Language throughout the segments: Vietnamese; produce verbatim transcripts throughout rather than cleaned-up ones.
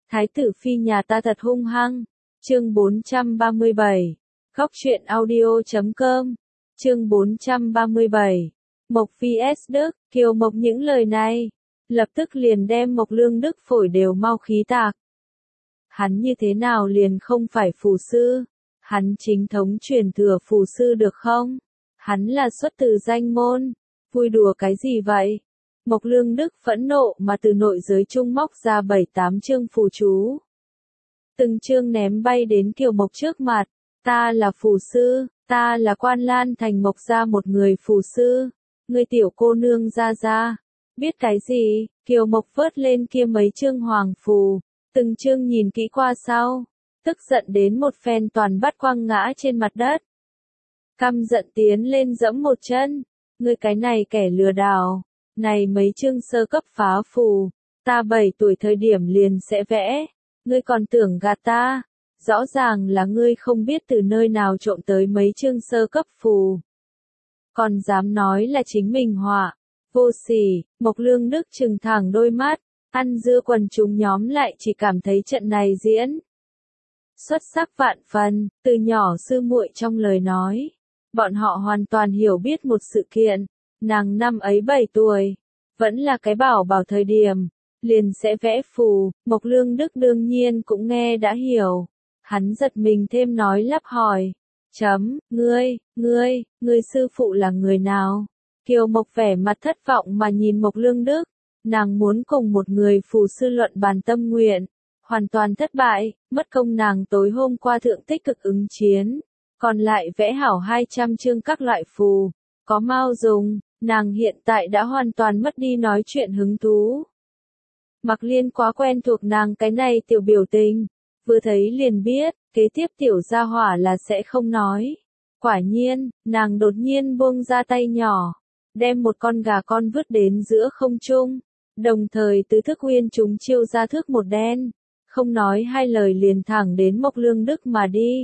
Thái tử phi nhà ta thật hung hăng. Chương bốn trăm ba mươi bảy. Góc truyện audio chấm com. Chương bốn trăm ba mươi bảy. Mộc vs Đức, Kiều Mộc những lời này, lập tức liền đem Mộc Lương Đức phổi đều mau khí tạc. Hắn như thế nào liền không phải phù sư? Hắn chính thống truyền thừa phù sư được không? Hắn là xuất từ danh môn. Vui đùa cái gì vậy? Mộc Lương Đức phẫn nộ mà từ nội giới trung móc ra bảy tám chương phù chú. Từng chương ném bay đến Kiều Mộc trước mặt. Ta là phù sư, ta là Quan Lan thành Mộc gia một người phù sư. Ngươi tiểu cô nương ra ra. Biết cái gì? Kiều Mộc vớt lên kia mấy chương hoàng phù. Từng chương nhìn kỹ qua sau. Tức giận đến một phen toàn bắt quăng ngã trên mặt đất. Căm giận tiến lên giẫm một chân. Ngươi cái này kẻ lừa đảo. Này mấy chương sơ cấp phá phù. Ta bảy tuổi thời điểm liền sẽ vẽ. Ngươi còn tưởng gạt ta. Rõ ràng là ngươi không biết từ nơi nào trộm tới mấy chương sơ cấp phù. Còn dám nói là chính mình họa. Vô sỉ. Mộc Lương Đức trừng thẳng đôi mắt. Ăn dưa quần chúng nhóm lại chỉ cảm thấy trận này diễn xuất sắc vạn phần, từ nhỏ sư muội trong lời nói. Bọn họ hoàn toàn hiểu biết một sự kiện. Nàng năm ấy bảy tuổi. Vẫn là cái bảo bảo thời điểm. Liền sẽ vẽ phù. Mộc Lương Đức đương nhiên cũng nghe đã hiểu. Hắn giật mình thêm nói lắp hỏi. Chấm, ngươi, ngươi, ngươi sư phụ là người nào? Kiều Mộc vẻ mặt thất vọng mà nhìn Mộc Lương Đức. Nàng muốn cùng một người phù sư luận bàn tâm nguyện. Hoàn toàn thất bại, mất công nàng tối hôm qua thượng tích cực ứng chiến. Còn lại vẽ hảo hai trăm chương các loại phù. Có mau dùng, nàng hiện tại đã hoàn toàn mất đi nói chuyện hứng thú. Mặc Liên quá quen thuộc nàng cái này tiểu biểu tình. Vừa thấy liền biết, kế tiếp tiểu gia hỏa là sẽ không nói. Quả nhiên, nàng đột nhiên buông ra tay nhỏ. Đem một con gà con vứt đến giữa không trung. Đồng thời tứ thức uyên chúng chiêu ra thước một đen. Không nói hai lời liền thẳng đến Mộc Lương Đức mà đi.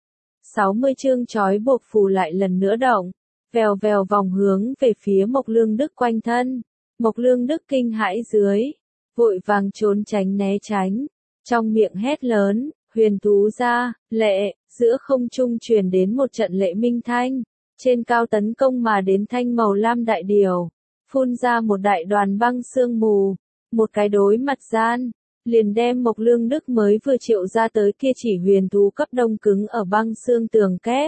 sáu mươi chương trói buộc phù lại lần nữa động. Vèo vèo vòng hướng về phía Mộc Lương Đức quanh thân. Mộc Lương Đức kinh hãi dưới. Vội vàng trốn tránh né tránh. Trong miệng hét lớn, huyền thú ra, lệ, giữa không trung truyền đến một trận lệ minh thanh. Trên cao tấn công mà đến thanh màu lam đại điều. Phun ra một đại đoàn băng sương mù. Một cái đối mặt gian. Liền đem Mộc Lương Đức mới vừa triệu ra tới kia chỉ huyền thú cấp đông cứng ở băng xương tường kép.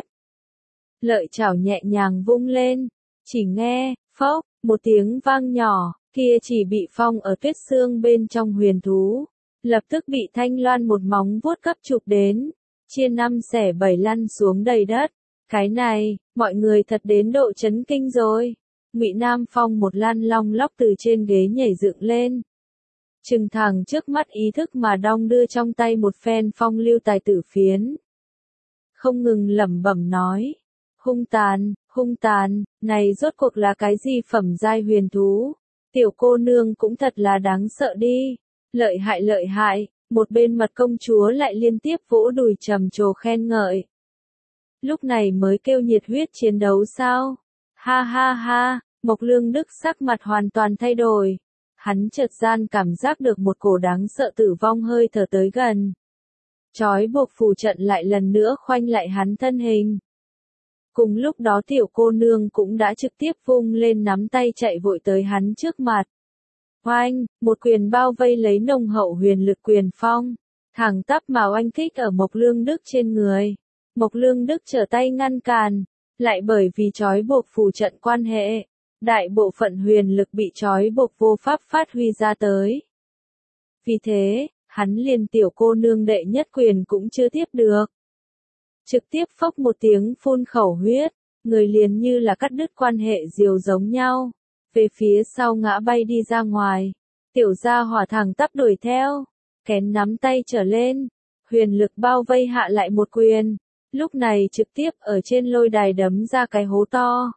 Lợi chảo nhẹ nhàng vung lên. Chỉ nghe, phốc, một tiếng vang nhỏ. Kia chỉ bị phong ở tuyết xương bên trong huyền thú. Lập tức bị Thanh Loan một móng vuốt cấp chụp đến. Chia năm xẻ bảy lăn xuống đầy đất. Cái này, mọi người thật đến độ chấn kinh rồi. Ngụy Nam Phong một lăn long lóc từ trên ghế nhảy dựng lên. Trừng thẳng trước mắt ý thức mà đong đưa trong tay một phen phong lưu tài tử phiến. Không ngừng lẩm bẩm nói. Hung tàn, hung tàn, này rốt cuộc là cái gì phẩm giai huyền thú? Tiểu cô nương cũng thật là đáng sợ đi. Lợi hại lợi hại, một bên mật công chúa lại liên tiếp vỗ đùi trầm trồ khen ngợi. Lúc này mới kêu nhiệt huyết chiến đấu sao? Ha ha ha, Mộc Lương Đức sắc mặt hoàn toàn thay đổi. Hắn chợt gian cảm giác được một cổ đáng sợ tử vong hơi thở tới gần. Trói buộc phù trận lại lần nữa khoanh lại hắn thân hình. Cùng lúc đó tiểu cô nương cũng đã trực tiếp vung lên nắm tay chạy vội tới hắn trước mặt. Oanh, một quyền bao vây lấy nồng hậu huyền lực quyền phong. Thẳng tắp mà oanh kích ở Mộc Lương Đức trên người. Mộc Lương Đức trở tay ngăn cản. Lại bởi vì trói buộc phù trận quan hệ. Đại bộ phận huyền lực bị trói buộc vô pháp phát huy ra tới. Vì thế, hắn liền tiểu cô nương đệ nhất quyền cũng chưa tiếp được. Trực tiếp phốc một tiếng phun khẩu huyết, người liền như là cắt đứt quan hệ diều giống nhau. Về phía sau ngã bay đi ra ngoài. Tiểu gia hỏa thẳng tắp đuổi theo. Kén nắm tay trở lên. Huyền lực bao vây hạ lại một quyền. Lúc này trực tiếp ở trên lôi đài đấm ra cái hố to.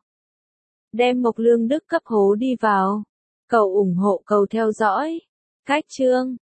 Đem Mộc Lương Đức cấp hố đi vào. Cầu ủng hộ cầu theo dõi. Cách chương.